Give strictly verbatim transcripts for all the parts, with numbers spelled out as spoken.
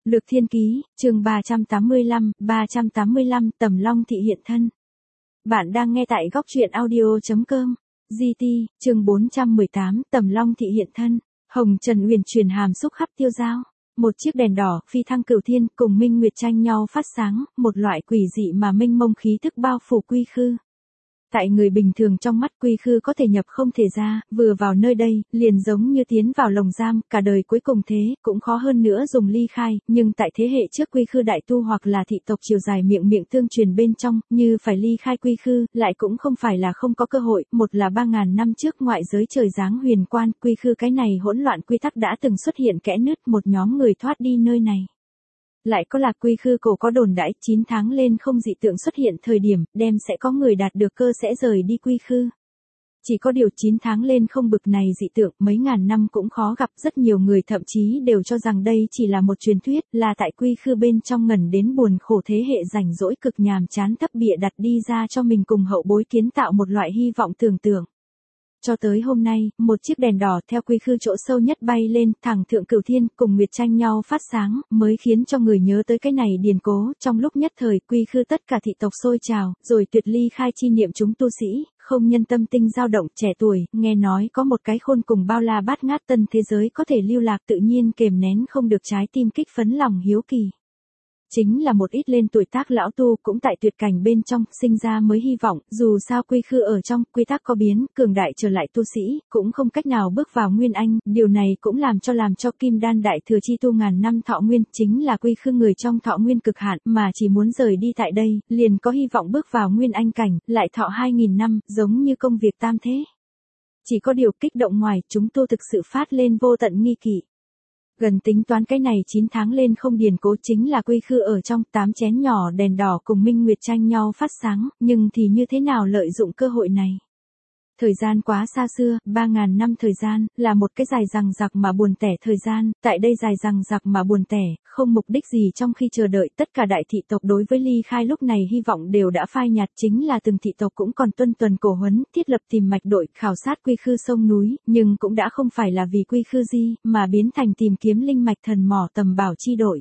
Lược Thiên Ký, chương ba trăm tám mươi lăm, ba trăm tám mươi lăm Tầm Long Thị hiện thân. Bạn đang nghe tại góc truyện audio chấm com. giê tê, chương bốn trăm mười tám, Tầm Long Thị hiện thân. Hồng Trần Uyển chuyển hàm xúc khắp tiêu dao. Một chiếc đèn đỏ phi thăng cửu thiên cùng minh nguyệt tranh nhau phát sáng, một loại quỷ dị mà mênh mông khí thức bao phủ Quy Khư. Tại người bình thường trong mắt Quy Khư có thể nhập không thể ra, vừa vào nơi đây, liền giống như tiến vào lồng giam, cả đời cuối cùng thế, cũng khó hơn nữa dùng ly khai, nhưng tại thế hệ trước Quy Khư đại tu hoặc là thị tộc chiều dài miệng miệng tương truyền bên trong, như phải ly khai Quy Khư, lại cũng không phải là không có cơ hội, một là ba ngàn năm trước ngoại giới trời giáng huyền quan, Quy Khư cái này hỗn loạn quy tắc đã từng xuất hiện kẽ nứt, một nhóm người thoát đi nơi này. Lại có là Quy Khư cổ có đồn đãi chín tháng lên không dị tượng xuất hiện thời điểm, đem sẽ có người đạt được cơ sẽ rời đi Quy Khư. Chỉ có điều chín tháng lên không bực này dị tượng mấy ngàn năm cũng khó gặp, rất nhiều người thậm chí đều cho rằng đây chỉ là một truyền thuyết, là tại Quy Khư bên trong ngần đến buồn khổ thế hệ rảnh rỗi cực nhàm chán thấp bịa đặt đi ra cho mình cùng hậu bối kiến tạo một loại hy vọng tưởng tượng. Cho tới hôm nay, một chiếc đèn đỏ theo Quy Khư chỗ sâu nhất bay lên, thẳng thượng cửu thiên, cùng nguyệt tranh nhau phát sáng, mới khiến cho người nhớ tới cái này điển cố, trong lúc nhất thời Quy Khư tất cả thị tộc sôi trào, rồi tuyệt ly khai chi niệm chúng tu sĩ, không nhân tâm tinh dao động, trẻ tuổi, nghe nói có một cái khôn cùng bao la bát ngát tân thế giới có thể lưu lạc tự nhiên kềm nén không được trái tim kích phấn lòng hiếu kỳ. Chính là một ít lên tuổi tác lão tu cũng tại tuyệt cảnh bên trong, sinh ra mới hy vọng, dù sao Quy Khư ở trong, quy tắc có biến, cường đại trở lại tu sĩ, cũng không cách nào bước vào Nguyên Anh, điều này cũng làm cho làm cho Kim Đan đại thừa chi tu ngàn năm thọ nguyên, chính là Quy Khư người trong thọ nguyên cực hạn, mà chỉ muốn rời đi tại đây, liền có hy vọng bước vào Nguyên Anh cảnh, lại thọ hai nghìn năm, giống như công việc tam thế. Chỉ có điều kích động ngoài, chúng tu thực sự phát lên vô tận nghi kỵ. Gần tính toán cái này chín tháng lên không điển cố chính là Quy Khư ở trong tám chén nhỏ đèn đỏ cùng minh nguyệt tranh nhau phát sáng, nhưng thì như thế nào lợi dụng cơ hội này? Thời gian quá xa xưa, ba ngàn năm thời gian, là một cái dài dằng dặc mà buồn tẻ thời gian, tại đây dài dằng dặc mà buồn tẻ, không mục đích gì trong khi chờ đợi, tất cả đại thị tộc đối với ly khai lúc này hy vọng đều đã phai nhạt, chính là từng thị tộc cũng còn tuân tuần cổ huấn, thiết lập tìm mạch đội, khảo sát Quy Khư sông núi, nhưng cũng đã không phải là vì Quy Khư di, mà biến thành tìm kiếm linh mạch thần mỏ tầm bảo chi đội.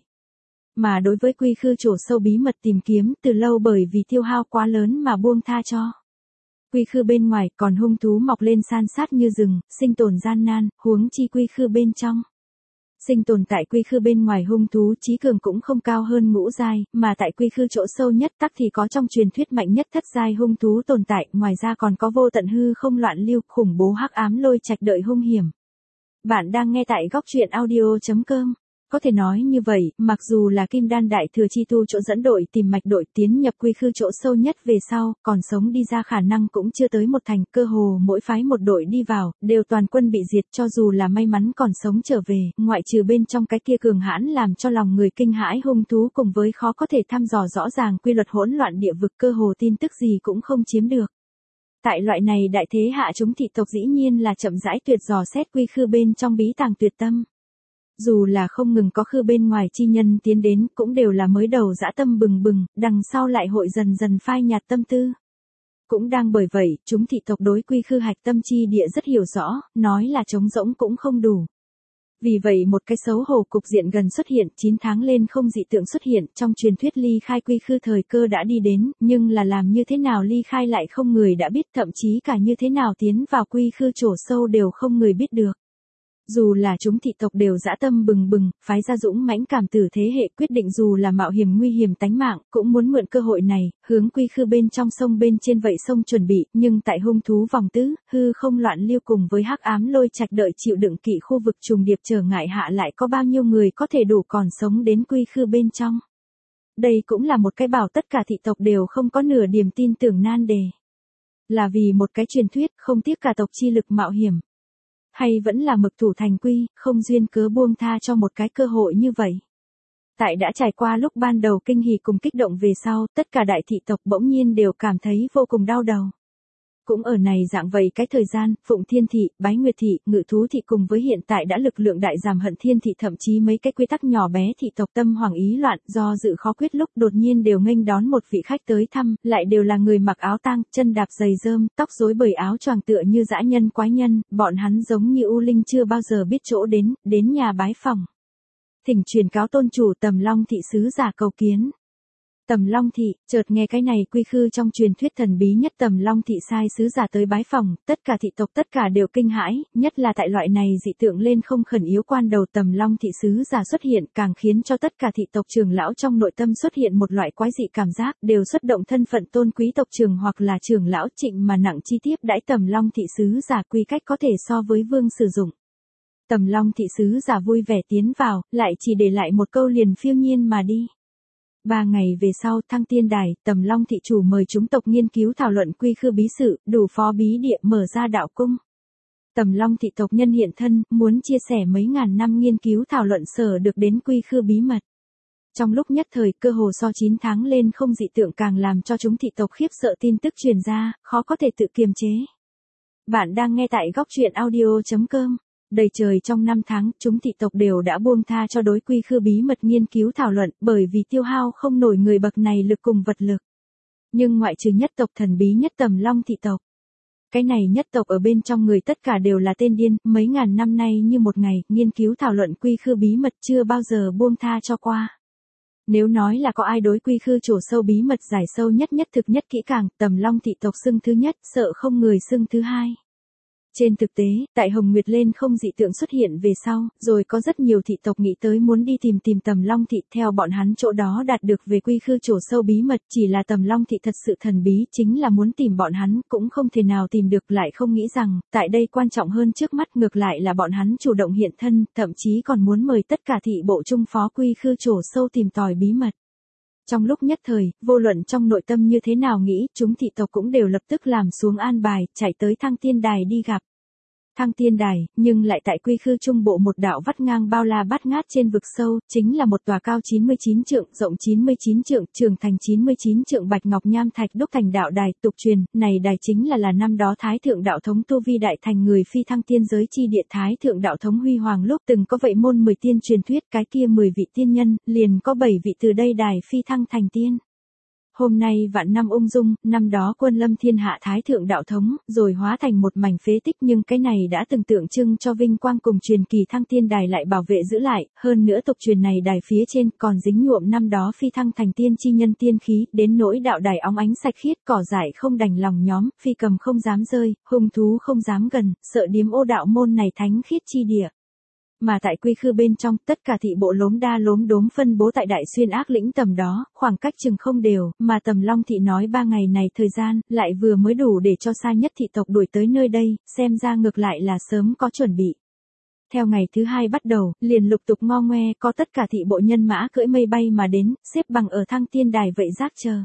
Mà đối với Quy Khư chỗ sâu bí mật tìm kiếm, từ lâu bởi vì tiêu hao quá lớn mà buông tha cho. Quy Khư bên ngoài còn hung thú mọc lên san sát như rừng, sinh tồn gian nan, huống chi Quy Khư bên trong. Sinh tồn tại Quy Khư bên ngoài hung thú trí cường cũng không cao hơn ngũ giai, mà tại Quy Khư chỗ sâu nhất tắc thì có trong truyền thuyết mạnh nhất thất giai hung thú tồn tại, ngoài ra còn có vô tận hư không loạn lưu, khủng bố hắc ám lôi trạch đợi hung hiểm. Bạn đang nghe tại góc truyện audio chấm com. Có thể nói như vậy, mặc dù là Kim Đan đại thừa chi tu chỗ dẫn đội tìm mạch đội tiến nhập Quy Khư chỗ sâu nhất về sau, còn sống đi ra khả năng cũng chưa tới một thành, cơ hồ mỗi phái một đội đi vào, đều toàn quân bị diệt, cho dù là may mắn còn sống trở về, ngoại trừ bên trong cái kia cường hãn làm cho lòng người kinh hãi hung thú cùng với khó có thể thăm dò rõ ràng quy luật hỗn loạn địa vực, cơ hồ tin tức gì cũng không chiếm được. Tại loại này đại thế hạ chúng thị tộc dĩ nhiên là chậm rãi tuyệt dò xét Quy Khư bên trong bí tàng tuyệt tâm. Dù là không ngừng có Khư bên ngoài chi nhân tiến đến, cũng đều là mới đầu dã tâm bừng bừng, đằng sau lại hội dần dần phai nhạt tâm tư. Cũng đang bởi vậy, chúng thị tộc đối Quy Khư hạch tâm chi địa rất hiểu rõ, nói là trống rỗng cũng không đủ. Vì vậy một cái xấu hổ cục diện gần xuất hiện, chín tháng lên không dị tượng xuất hiện, trong truyền thuyết ly khai Quy Khư thời cơ đã đi đến, nhưng là làm như thế nào ly khai lại không người đã biết, thậm chí cả như thế nào tiến vào Quy Khư chỗ sâu đều không người biết được. Dù là chúng thị tộc đều dã tâm bừng bừng, phái ra dũng mãnh cảm tử thế hệ quyết định dù là mạo hiểm nguy hiểm tánh mạng, cũng muốn mượn cơ hội này, hướng Quy Khư bên trong sông bên trên vậy sông chuẩn bị, nhưng tại hung thú vòng tứ, hư không loạn lưu cùng với hắc ám lôi trạch đợi chịu đựng kỵ khu vực trùng điệp trở ngại hạ lại có bao nhiêu người có thể đủ còn sống đến Quy Khư bên trong. Đây cũng là một cái bảo tất cả thị tộc đều không có nửa điểm tin tưởng nan đề. Là vì một cái truyền thuyết, không tiếc cả tộc chi lực mạo hiểm. Hay vẫn là mực thủ thành quy, không duyên cớ buông tha cho một cái cơ hội như vậy. Tại đã trải qua lúc ban đầu kinh hỉ cùng kích động về sau, tất cả đại thị tộc bỗng nhiên đều cảm thấy vô cùng đau đầu. Cũng ở này dạng vậy cái thời gian, Phụng Thiên Thị, Bái Nguyệt Thị, Ngự Thú Thị cùng với hiện tại đã lực lượng đại giảm Hận Thiên Thị thậm chí mấy cái quy tắc nhỏ bé thị tộc tâm hoàng ý loạn do dự khó quyết lúc đột nhiên đều nghênh đón một vị khách tới thăm, lại đều là người mặc áo tang, chân đạp giày rơm, tóc rối bời áo choàng tựa như dã nhân quái nhân, bọn hắn giống như u linh chưa bao giờ biết chỗ đến, đến nhà bái phỏng. thỉnh truyền cáo tôn chủ Tầm Long thị sứ giả cầu kiến. Tầm Long thị, chợt nghe cái này quy khư trong truyền thuyết thần bí nhất Tầm Long thị sai sứ giả tới bái phòng, tất cả thị tộc tất cả đều kinh hãi, nhất là tại loại này dị tượng lên không khẩn yếu quan đầu Tầm Long thị sứ giả xuất hiện càng khiến cho tất cả thị tộc trưởng lão trong nội tâm xuất hiện một loại quái dị cảm giác, đều xuất động thân phận tôn quý tộc trưởng hoặc là trưởng lão trịnh mà nặng chi tiếp đãi Tầm Long thị sứ giả quy cách có thể so với vương sử dụng. Tầm Long thị sứ giả vui vẻ tiến vào, lại chỉ để lại một câu liền phiêu nhiên mà đi. Ba ngày về sau, Thăng Tiên Đài, Tầm Long thị chủ mời chúng tộc nghiên cứu thảo luận quy khư bí sự, đủ phó bí địa mở ra đạo cung. Tầm Long thị tộc nhân hiện thân, muốn chia sẻ mấy ngàn năm nghiên cứu thảo luận sở được đến quy khư bí mật. Trong lúc nhất thời, cơ hồ so chín tháng lên không dị tượng càng làm cho chúng thị tộc khiếp sợ tin tức truyền ra, khó có thể tự kiềm chế. Bạn đang nghe tại góc truyện audio chấm com. Đầy trời trong năm tháng, chúng thị tộc đều đã buông tha cho đối quy khư bí mật nghiên cứu thảo luận, bởi vì tiêu hao không nổi người bậc này lực cùng vật lực. Nhưng ngoại trừ nhất tộc thần bí nhất Tầm Long thị tộc. Cái này nhất tộc ở bên trong người tất cả đều là tên điên, mấy ngàn năm nay như một ngày, nghiên cứu thảo luận quy khư bí mật chưa bao giờ buông tha cho qua. Nếu nói là có ai đối quy khư trổ sâu bí mật giải sâu nhất nhất thực nhất kỹ càng, Tầm Long thị tộc xưng thứ nhất, sợ không người xưng thứ hai. Trên thực tế, tại Hồng Nguyệt lên không dị tượng xuất hiện về sau, rồi có rất nhiều thị tộc nghĩ tới muốn đi tìm tìm Tầm Long thị, theo bọn hắn chỗ đó đạt được về quy khư trổ sâu bí mật, chỉ là Tầm Long thị thật sự thần bí, chính là muốn tìm bọn hắn, cũng không thể nào tìm được, lại không nghĩ rằng, tại đây quan trọng hơn trước mắt ngược lại là bọn hắn chủ động hiện thân, thậm chí còn muốn mời tất cả thị bộ trung phó quy khư trổ sâu tìm tòi bí mật. Trong lúc nhất thời, vô luận trong nội tâm như thế nào nghĩ, chúng thị tộc cũng đều lập tức làm xuống an bài, chạy tới Thăng Tiên Đài đi gặp. Thăng Tiên Đài, nhưng lại tại quy khư trung bộ một đạo vắt ngang bao la bát ngát trên vực sâu, chính là một tòa cao chín mươi chín trượng, rộng chín mươi chín trượng, trường thành chín mươi chín trượng bạch ngọc nham thạch đúc thành đạo đài, tục truyền, này đài chính là là năm đó Thái Thượng Đạo Thống tu vi đại thành người phi thăng tiên giới chi địa Thái Thượng Đạo Thống huy hoàng lúc từng có vậy môn mười tiên truyền thuyết, cái kia mười vị tiên nhân, liền có bảy vị từ đây đài phi thăng thành tiên. Hôm nay vạn năm ung dung, năm đó quân lâm thiên hạ Thái Thượng Đạo Thống, rồi hóa thành một mảnh phế tích, nhưng cái này đã từng tượng trưng cho vinh quang cùng truyền kỳ Thăng Tiên Đài lại bảo vệ giữ lại, hơn nữa tục truyền này đài phía trên còn dính nhuộm năm đó phi thăng thành tiên chi nhân tiên khí, đến nỗi đạo đài óng ánh sạch khiết, cỏ dại không đành lòng nhóm, phi cầm không dám rơi, hung thú không dám gần, sợ điếm ô đạo môn này thánh khiết chi địa. Mà tại quy khư bên trong, tất cả thị bộ lốm đa lốm đốm phân bố tại Đại Xuyên Ác Lĩnh tầm đó, khoảng cách chừng không đều, mà Tầm Long thị nói ba ngày này thời gian, lại vừa mới đủ để cho xa nhất thị tộc đuổi tới nơi đây, xem ra ngược lại là sớm có chuẩn bị. Theo ngày thứ hai bắt đầu, liền lục tục ngo ngoe, có tất cả thị bộ nhân mã cưỡi mây bay mà đến, xếp bằng ở Thăng Tiên Đài vậy giác chờ.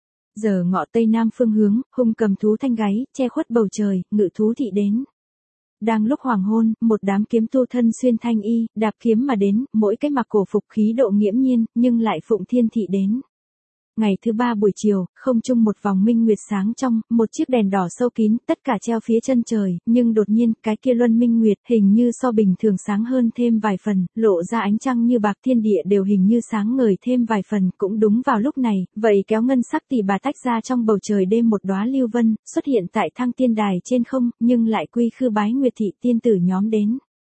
Giờ ngọ tây nam phương hướng, hung cầm thú thanh gáy, che khuất bầu trời, ngự thú thị đến. Đang lúc hoàng hôn, một đám kiếm tu thân xuyên thanh y, đạp kiếm mà đến, mỗi cái mặc cổ phục khí độ nghiễm nhiên, nhưng lại phụng thiên thị đến. Ngày thứ ba buổi chiều, không trung một vòng minh nguyệt sáng trong, một chiếc đèn đỏ sâu kín, tất cả treo phía chân trời, nhưng đột nhiên, cái kia luân minh nguyệt hình như so bình thường sáng hơn thêm vài phần, lộ ra ánh trăng như bạc, thiên địa đều hình như sáng ngời thêm vài phần, cũng đúng vào lúc này, vậy kéo ngân sắc tỷ bà tách ra trong bầu trời đêm một đóa lưu vân, xuất hiện tại Thăng Tiên Đài trên không, nhưng lại quy khư bái nguyệt thị tiên tử nhóm đến.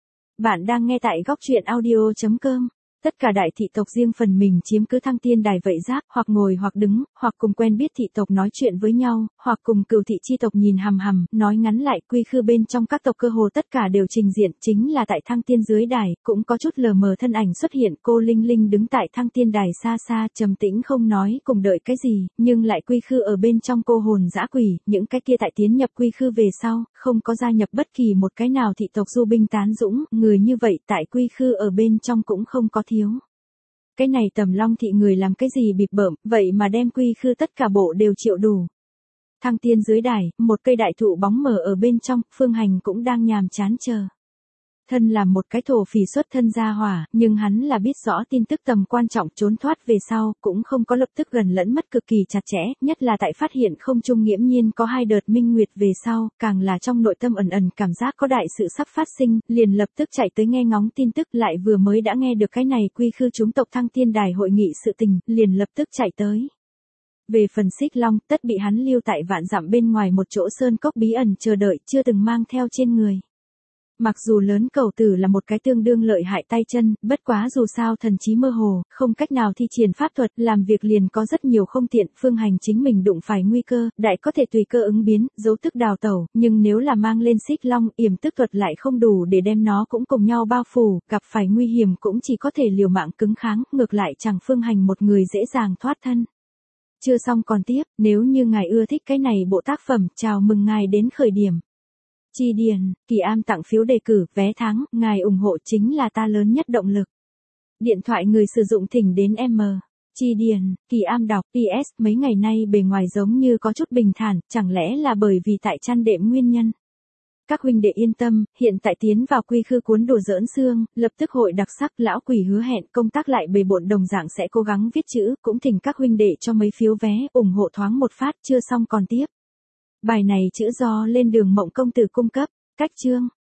Bạn đang nghe tại góc truyện audio chấm com. Tất cả đại thị tộc riêng phần mình chiếm cứ Thăng Tiên Đài vậy giác, hoặc ngồi hoặc đứng, hoặc cùng quen biết thị tộc nói chuyện với nhau, hoặc cùng cừu thị chi tộc nhìn hằm hằm, nói ngắn lại quy khư bên trong các tộc cơ hồ tất cả đều trình diện, chính là tại Thăng Tiên dưới đài, cũng có chút lờ mờ thân ảnh xuất hiện, cô Linh Linh đứng tại Thăng Tiên Đài xa xa, trầm tĩnh không nói, cùng đợi cái gì, nhưng lại quy khư ở bên trong cô hồn dã quỷ, những cái kia tại tiến nhập quy khư về sau, không có gia nhập bất kỳ một cái nào thị tộc du binh tán dũng, người như vậy tại quy khư ở bên trong cũng không có thiếu. Cái này Tầm Long thị người làm cái gì bịp bợm, vậy mà đem quy khư tất cả bộ đều chịu đủ. Thăng Tiên dưới đài, một cây đại thụ bóng mờ ở bên trong, Phương Hành cũng đang nhàm chán chờ. Thân làm một cái thổ phỉ xuất thân gia hỏa, nhưng hắn là biết rõ tin tức tầm quan trọng trốn thoát về sau, cũng không có lập tức gần lẫn mất cực kỳ chặt chẽ, nhất là tại phát hiện không trung nghiễm nhiên có hai đợt minh nguyệt về sau, càng là trong nội tâm ẩn ẩn cảm giác có đại sự sắp phát sinh, liền lập tức chạy tới nghe ngóng tin tức, lại vừa mới đã nghe được cái này quy khư chúng tộc Thăng Tiên Đài hội nghị sự tình, liền lập tức chạy tới. Về phần Xích Long, tất bị hắn lưu tại vạn dặm bên ngoài một chỗ sơn cốc bí ẩn chờ đợi, chưa từng mang theo trên người. mặc dù lớn cầu tử là một cái tương đương lợi hại tay chân, bất quá dù sao thần trí mơ hồ, không cách nào thi triển pháp thuật, làm việc liền có rất nhiều không tiện, Phương Hành chính mình đụng phải nguy cơ, đại có thể tùy cơ ứng biến, dấu tức đào tẩu, nhưng nếu là mang lên xích long, yểm tức thuật lại không đủ để đem nó cũng cùng nhau bao phủ, gặp phải nguy hiểm cũng chỉ có thể liều mạng cứng kháng, ngược lại chẳng Phương Hành một người dễ dàng thoát thân. Chưa xong còn tiếp, nếu như ngài ưa thích cái này bộ tác phẩm, chào mừng ngài đến khởi điểm. Chi Điền, Kỳ Am tặng phiếu đề cử, vé tháng, ngài ủng hộ chính là ta lớn nhất động lực. Điện thoại người sử dụng thỉnh đến M. Chi Điền, Kỳ Am đọc, pê ét, mấy ngày nay bề ngoài giống như có chút bình thản, chẳng lẽ là bởi vì tại chăn đệm nguyên nhân. Các huynh đệ yên tâm, hiện tại tiến vào quy khư cuốn đùa giỡn xương, lập tức hội đặc sắc, lão quỷ hứa hẹn công tác lại bề bộn đồng dạng sẽ cố gắng viết chữ, cũng thỉnh các huynh đệ cho mấy phiếu vé, ủng hộ thoáng một phát, chưa xong còn tiếp. Bài này chữ do lên đường mộng công tử cung cấp, cách chương.